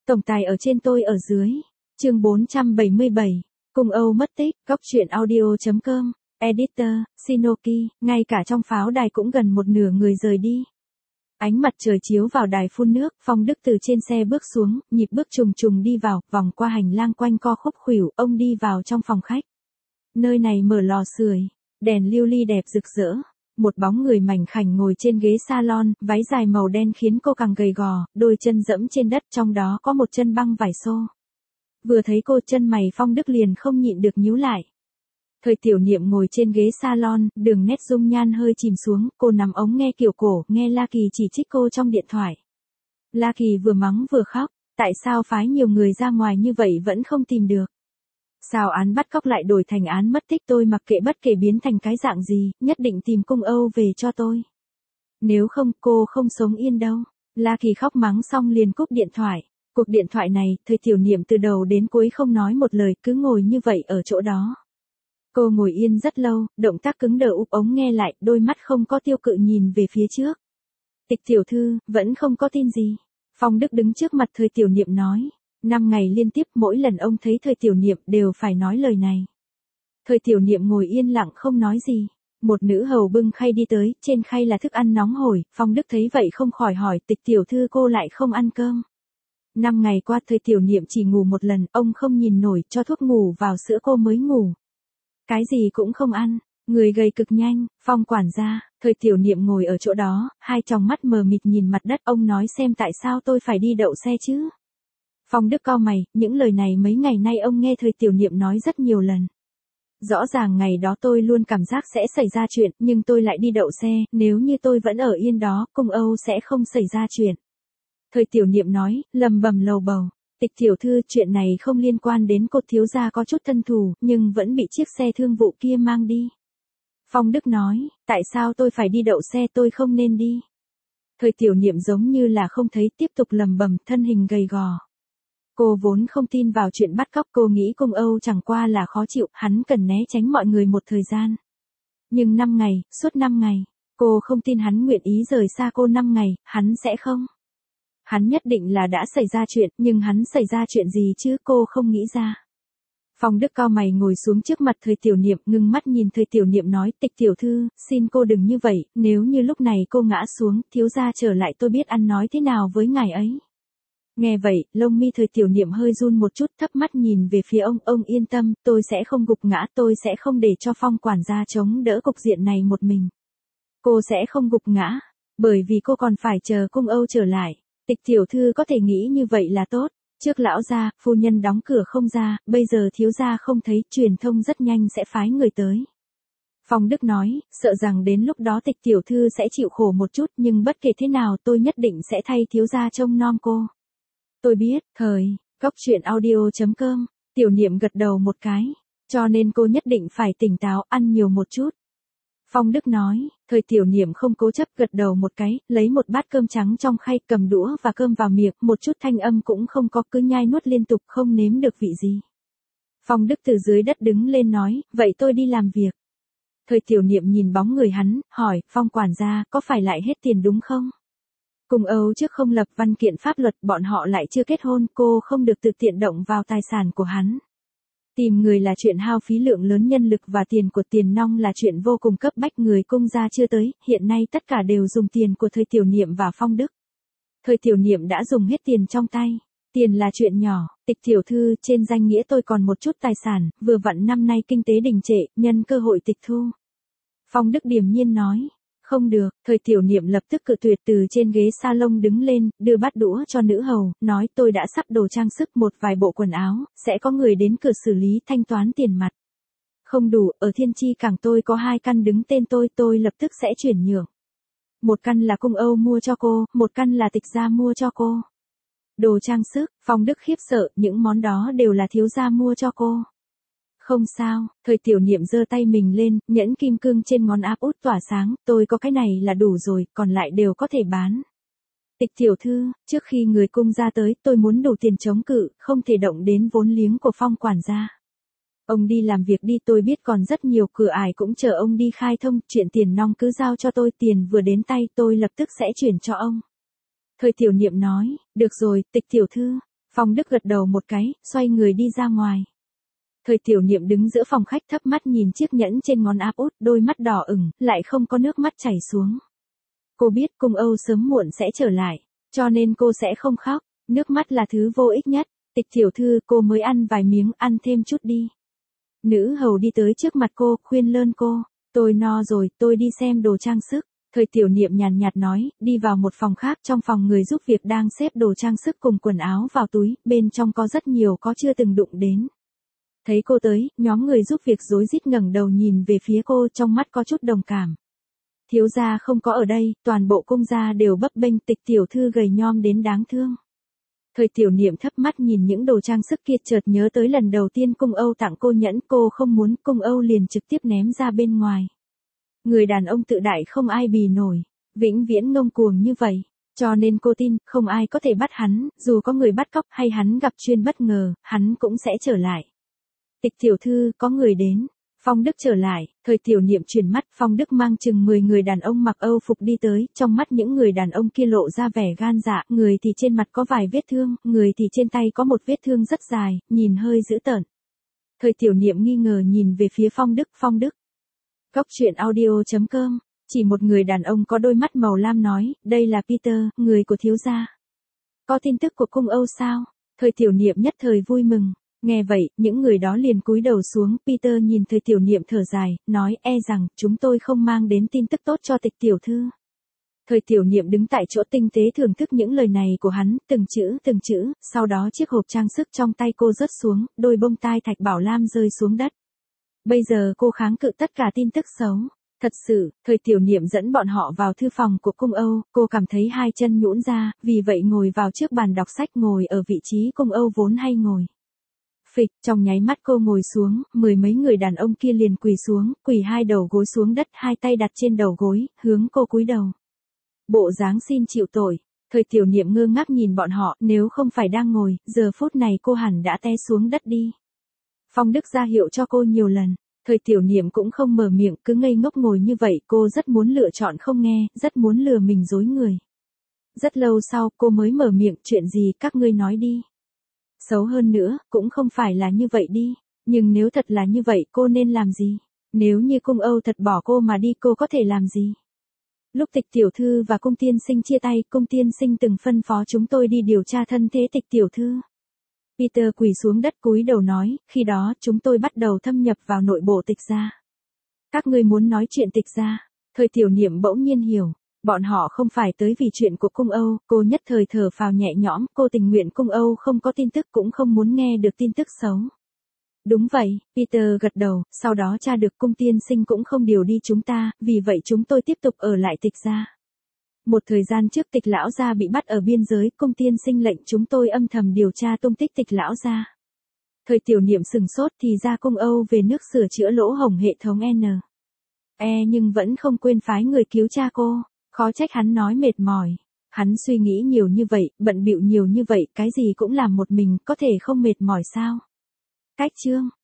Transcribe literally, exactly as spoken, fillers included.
Tổng tài ở trên tôi ở dưới. Chương bốn trăm bảy mươi bảy. Cung Âu mất tích. Góc truyện audio chấm com. Editor, Shinoki. Ngay cả trong pháo đài cũng gần một nửa người rời đi. Ánh mặt trời chiếu vào đài phun nước, Phong Đức từ trên xe bước xuống, nhịp bước trùng trùng đi vào, vòng qua hành lang quanh co khúc khuỷu, ông đi vào trong phòng khách. Nơi này mở lò sưởi, đèn lưu ly đẹp rực rỡ. Một bóng người mảnh khảnh ngồi trên ghế salon, váy dài màu đen khiến cô càng gầy gò, đôi chân dẫm trên đất, trong đó có một chân băng vải xô. Vừa thấy cô, chân mày Phong Đức liền không nhịn được nhíu lại. Thời Tiểu Niệm ngồi trên ghế salon, đường nét dung nhan hơi chìm xuống, cô nằm ống nghe kiểu cổ, nghe La Kỳ chỉ trích cô trong điện thoại. La Kỳ vừa mắng vừa khóc, tại sao phái nhiều người ra ngoài như vậy vẫn không tìm được? Sao án bắt cóc lại đổi thành án mất tích, tôi mặc kệ bất kể biến thành cái dạng gì, nhất định tìm Cung Âu về cho tôi. Nếu không cô không sống yên đâu. La Kỳ khóc mắng xong liền cúp điện thoại. Cuộc điện thoại này, Thời Tiểu Niệm từ đầu đến cuối không nói một lời, cứ ngồi như vậy ở chỗ đó. Cô ngồi yên rất lâu, động tác cứng đờ úp ống nghe lại, đôi mắt không có tiêu cự nhìn về phía trước. Tịch tiểu thư, vẫn không có tin gì. Phong Đức đứng trước mặt Thời Tiểu Niệm nói. Năm ngày liên tiếp mỗi lần ông thấy Thời Tiểu Niệm đều phải nói lời này. Thời Tiểu Niệm ngồi yên lặng không nói gì. Một nữ hầu bưng khay đi tới, trên khay là thức ăn nóng hổi, Phong Đức thấy vậy không khỏi hỏi, Tịch tiểu thư cô lại không ăn cơm. Năm ngày qua Thời Tiểu Niệm chỉ ngủ một lần, ông không nhìn nổi, cho thuốc ngủ vào sữa cô mới ngủ. Cái gì cũng không ăn, người gầy cực nhanh. Phong quản gia. Thời Tiểu Niệm ngồi ở chỗ đó, hai tròng mắt mờ mịt nhìn mặt đất, ông nói xem tại sao tôi phải đi đậu xe chứ. Phong Đức cau mày, những lời này mấy ngày nay ông nghe Thời Tiểu Niệm nói rất nhiều lần. Rõ ràng ngày đó tôi luôn cảm giác sẽ xảy ra chuyện, nhưng tôi lại đi đậu xe, nếu như tôi vẫn ở yên đó, Cung Âu sẽ không xảy ra chuyện. Thời Tiểu Niệm nói, lầm bầm lầu bầu. Tịch tiểu thư, chuyện này không liên quan đến cô, thiếu gia có chút thân thù, nhưng vẫn bị chiếc xe thương vụ kia mang đi. Phong Đức nói, tại sao tôi phải đi đậu xe, tôi không nên đi. Thời Tiểu Niệm giống như là không thấy, tiếp tục lầm bầm, thân hình gầy gò. Cô vốn không tin vào chuyện bắt cóc, cô nghĩ Cung Âu chẳng qua là khó chịu, hắn cần né tránh mọi người một thời gian. Nhưng năm ngày, suốt năm ngày, cô không tin hắn nguyện ý rời xa cô năm ngày, hắn sẽ không. Hắn nhất định là đã xảy ra chuyện, nhưng hắn xảy ra chuyện gì chứ, cô không nghĩ ra. Phong Đức cau mày ngồi xuống trước mặt Thời Tiểu Niệm, ngưng mắt nhìn Thời Tiểu Niệm nói, Tịch tiểu thư, xin cô đừng như vậy, nếu như lúc này cô ngã xuống, thiếu gia trở lại tôi biết ăn nói thế nào với ngài ấy. Nghe vậy, lông mi Thời Tiểu Niệm hơi run một chút, thấp mắt nhìn về phía ông, ông yên tâm, tôi sẽ không gục ngã, tôi sẽ không để cho Phong quản gia chống đỡ cục diện này một mình. Cô sẽ không gục ngã, bởi vì cô còn phải chờ Cung Âu trở lại. Tịch tiểu thư có thể nghĩ như vậy là tốt. Trước lão gia, phu nhân đóng cửa không ra, bây giờ thiếu gia không thấy, truyền thông rất nhanh sẽ phái người tới. Phong Đức nói, sợ rằng đến lúc đó Tịch tiểu thư sẽ chịu khổ một chút, nhưng bất kể thế nào tôi nhất định sẽ thay thiếu gia trông nom cô. Tôi biết. Thời, góc truyện audio chấm com. Tiểu Niệm gật đầu một cái. Cho nên cô nhất định phải tỉnh táo, ăn nhiều một chút. Phong Đức nói. Thời Tiểu Niệm không cố chấp, gật đầu một cái, lấy một bát cơm trắng trong khay, cầm đũa và cơm vào miệng, một chút thanh âm cũng không có, cứ nhai nuốt liên tục, không nếm được vị gì. Phong Đức từ dưới đất đứng lên nói, vậy tôi đi làm việc. Thời Tiểu Niệm nhìn bóng người hắn, hỏi, Phong quản gia, có phải lại hết tiền đúng không? Cung Âu trước không lập văn kiện pháp luật, bọn họ lại chưa kết hôn, cô không được tự tiện động vào tài sản của hắn. Tìm người là chuyện hao phí lượng lớn nhân lực và tiền của Tiền Nong là chuyện vô cùng cấp bách, người Cung gia chưa tới, hiện nay tất cả đều dùng tiền của Thời Tiểu Niệm và Phong Đức. Thời Tiểu Niệm đã dùng hết tiền trong tay. Tiền là chuyện nhỏ, Tịch tiểu thư, trên danh nghĩa tôi còn một chút tài sản, vừa vặn năm nay kinh tế đình trệ, nhân cơ hội tịch thu. Phong Đức điềm nhiên nói. Không được. Thời Tiểu Niệm lập tức cự tuyệt, từ trên ghế salon đứng lên, đưa bát đũa cho nữ hầu, nói tôi đã sắp đồ trang sức, một vài bộ quần áo, sẽ có người đến cửa xử lý thanh toán tiền mặt. Không đủ, ở Thiên Chi Cảng tôi có hai căn đứng tên tôi, tôi lập tức sẽ chuyển nhượng. Một căn là Cung Âu mua cho cô, một căn là Tịch gia mua cho cô. Đồ trang sức. Phong Đức khiếp sợ, những món đó đều là thiếu gia mua cho cô. Không sao. Thời Tiểu Niệm giơ tay mình lên, nhẫn kim cương trên ngón áp út tỏa sáng, tôi có cái này là đủ rồi, còn lại đều có thể bán. Tịch tiểu thư, trước khi người Cung gia tới, tôi muốn đủ tiền chống cự, không thể động đến vốn liếng của Phong quản gia. Ông đi làm việc đi, tôi biết còn rất nhiều cửa ải cũng chờ ông đi khai thông, chuyện Tiền Nong cứ giao cho tôi, tiền vừa đến tay tôi lập tức sẽ chuyển cho ông. Thời Tiểu Niệm nói, được rồi, Tịch tiểu thư. Phong Đức gật đầu một cái, xoay người đi ra ngoài. Thời Tiểu Niệm đứng giữa phòng khách thấp mắt nhìn chiếc nhẫn trên ngón áp út, đôi mắt đỏ ửng, lại không có nước mắt chảy xuống. Cô biết cung Âu sớm muộn sẽ trở lại, cho nên cô sẽ không khóc, nước mắt là thứ vô ích nhất. Tịch tiểu thư, cô mới ăn vài miếng, ăn thêm chút đi. Nữ hầu đi tới trước mặt cô, khuyên lơn cô, tôi no rồi, tôi đi xem đồ trang sức. Thời Tiểu Niệm nhàn nhạt nói, đi vào một phòng khác, trong phòng người giúp việc đang xếp đồ trang sức cùng quần áo vào túi, bên trong có rất nhiều có chưa từng đụng đến. Thấy cô tới, nhóm người giúp việc rối rít ngẩng đầu nhìn về phía cô, trong mắt có chút đồng cảm. Thiếu gia không có ở đây, toàn bộ cung gia đều bấp bênh, Tịch tiểu thư gầy nhom đến đáng thương. Thời Tiểu Niệm thấp mắt nhìn những đồ trang sức kia, chợt nhớ tới lần đầu tiên cung Âu tặng cô nhẫn, cô không muốn, cung Âu liền trực tiếp ném ra bên ngoài. Người đàn ông tự đại không ai bì nổi, vĩnh viễn ngông cuồng như vậy, cho nên cô tin, không ai có thể bắt hắn, dù có người bắt cóc hay hắn gặp chuyên bất ngờ, hắn cũng sẽ trở lại. Tịch tiểu thư, có người đến. Phong Đức trở lại, Thời Tiểu Niệm chuyển mắt, Phong Đức mang chừng mười người đàn ông mặc Âu phục đi tới, trong mắt những người đàn ông kia lộ ra vẻ gan dạ, người thì trên mặt có vài vết thương, người thì trên tay có một vết thương rất dài, nhìn hơi dữ tợn. Thời Tiểu Niệm nghi ngờ nhìn về phía Phong Đức, Phong Đức. Góc truyện audio chấm com, chỉ một người đàn ông có đôi mắt màu lam nói, đây là Peter, người của thiếu gia. Có tin tức của cung Âu sao? Thời Tiểu Niệm nhất thời vui mừng. Nghe vậy, những người đó liền cúi đầu xuống, Peter nhìn Thời Tiểu Niệm thở dài, nói, e rằng, chúng tôi không mang đến tin tức tốt cho Tịch tiểu thư. Thời Tiểu Niệm đứng tại chỗ tinh tế thưởng thức những lời này của hắn, từng chữ từng chữ, sau đó chiếc hộp trang sức trong tay cô rớt xuống, đôi bông tai thạch bảo lam rơi xuống đất. Bây giờ cô kháng cự tất cả tin tức xấu. Thật sự, Thời Tiểu Niệm dẫn bọn họ vào thư phòng của cung Âu, cô cảm thấy hai chân nhũn ra, vì vậy ngồi vào trước bàn đọc sách, ngồi ở vị trí cung Âu vốn hay ngồi. Phịch, trong nháy mắt cô ngồi xuống, mười mấy người đàn ông kia liền quỳ xuống, quỳ hai đầu gối xuống đất, hai tay đặt trên đầu gối, hướng cô cúi đầu. Bộ dáng xin chịu tội. Thời Tiểu Niệm ngơ ngác nhìn bọn họ, nếu không phải đang ngồi, giờ phút này cô hẳn đã té xuống đất đi. Phong Đức ra hiệu cho cô nhiều lần, Thời Tiểu Niệm cũng không mở miệng, cứ ngây ngốc ngồi như vậy, cô rất muốn lựa chọn không nghe, rất muốn lừa mình dối người. Rất lâu sau, cô mới mở miệng, chuyện gì, các ngươi nói đi. Xấu hơn nữa, cũng không phải là như vậy đi, nhưng nếu thật là như vậy, cô nên làm gì? Nếu như cung Âu thật bỏ cô mà đi, cô có thể làm gì? Lúc Tịch tiểu thư và cung tiên sinh chia tay, cung tiên sinh từng phân phó chúng tôi đi điều tra thân thế Tịch tiểu thư. Peter quỳ xuống đất cúi đầu nói, khi đó, chúng tôi bắt đầu thâm nhập vào nội bộ Tịch gia. Các ngươi muốn nói chuyện Tịch gia? Thời Tiểu Niệm bỗng nhiên hiểu. Bọn họ không phải tới vì chuyện của cung Âu, cô nhất thời thở phào nhẹ nhõm, cô tình nguyện cung Âu không có tin tức, cũng không muốn nghe được tin tức xấu. Đúng vậy, Peter gật đầu, sau đó tra được cung tiên sinh cũng không điều đi chúng ta, vì vậy chúng tôi tiếp tục ở lại Tịch gia. Một thời gian trước Tịch lão gia bị bắt ở biên giới, cung tiên sinh lệnh chúng tôi âm thầm điều tra tung tích Tịch lão gia. Thời Tiểu Niệm sừng sốt, thì ra cung Âu về nước sửa chữa lỗ hổng hệ thống N. E nhưng vẫn không quên phái người cứu cha cô. Khó trách hắn nói mệt mỏi. Hắn suy nghĩ nhiều như vậy, bận bịu nhiều như vậy, cái gì cũng làm một mình, có thể không mệt mỏi sao? Cách chương